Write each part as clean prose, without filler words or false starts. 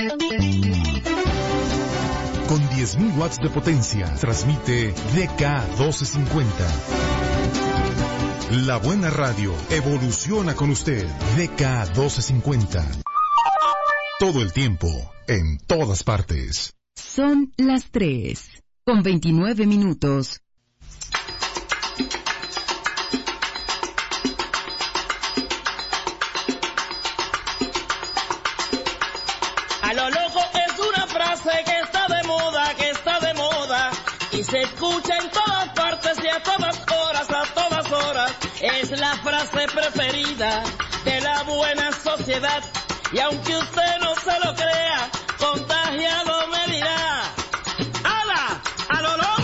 Con 10.000 watts de potencia, transmite DK 1250. La buena radio evoluciona con usted. DK 1250. Todo el tiempo, en todas partes. Son las 3:29. A lo loco es una frase que está de moda, y se escucha en todas partes y a todas horas, es la frase preferida de la buena sociedad, y aunque usted no se lo crea, contagiado me dirá, ¡ala! ¡A lo loco!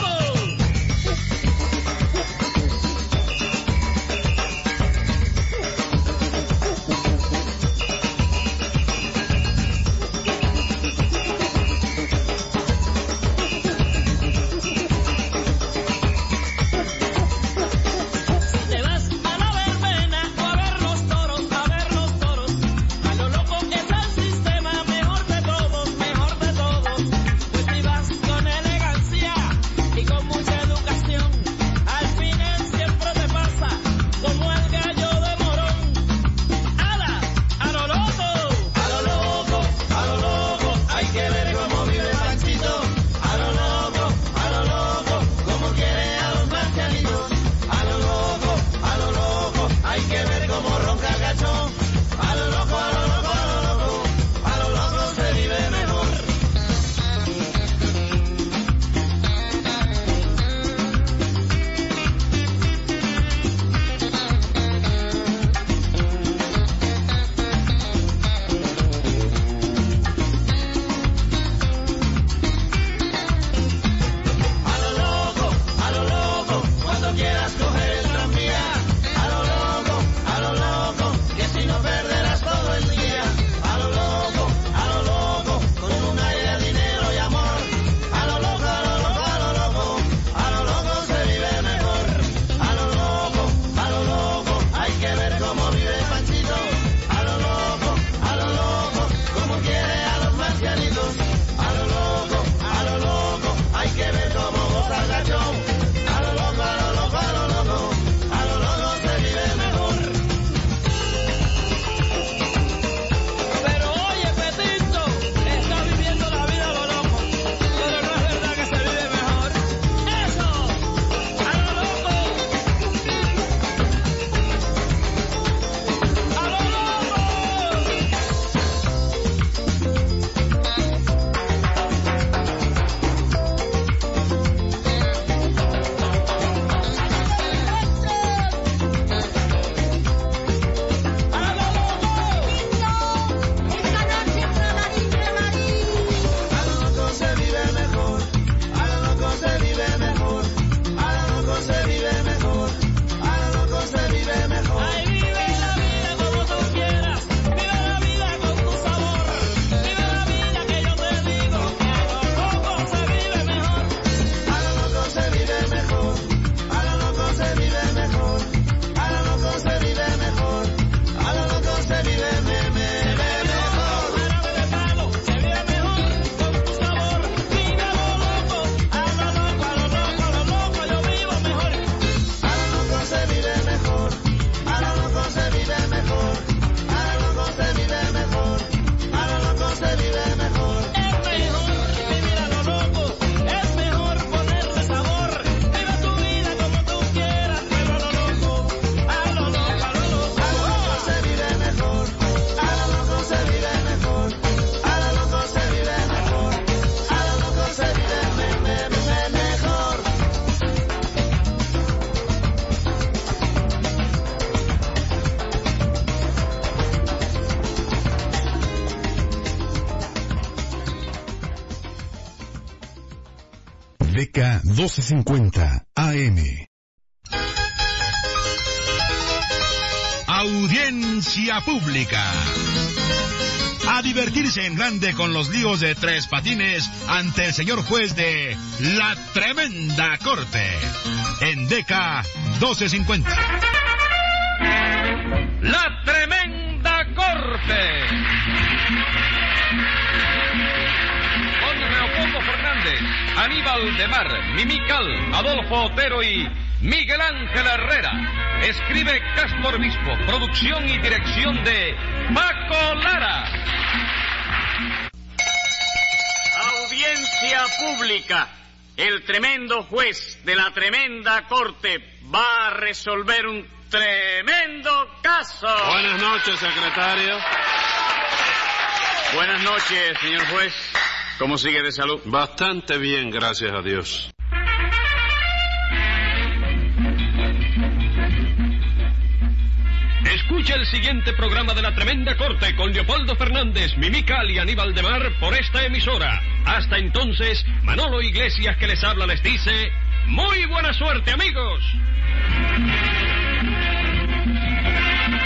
DK 1250 AM. Audiencia pública. A divertirse en grande con los líos de Tres Patines ante el señor juez de La Tremenda Corte. En DK 1250. La Tremenda Corte. Aníbal de Mar, Mimical, Adolfo Otero y Miguel Ángel Herrera. Escribe Castro Obispo, producción y dirección de Paco Lara. Audiencia pública. El tremendo juez de la tremenda corte va a resolver un tremendo caso. Buenas noches, secretario. Buenas noches, señor juez. ¿Cómo sigue de salud? Bastante bien, gracias a Dios. Escucha el siguiente programa de La Tremenda Corte con Leopoldo Fernández, Mimical y Aníbal de Mar por esta emisora. Hasta entonces, Manolo Iglesias que les habla les dice: ¡muy buena suerte, amigos!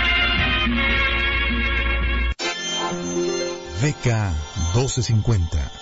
VK 1250.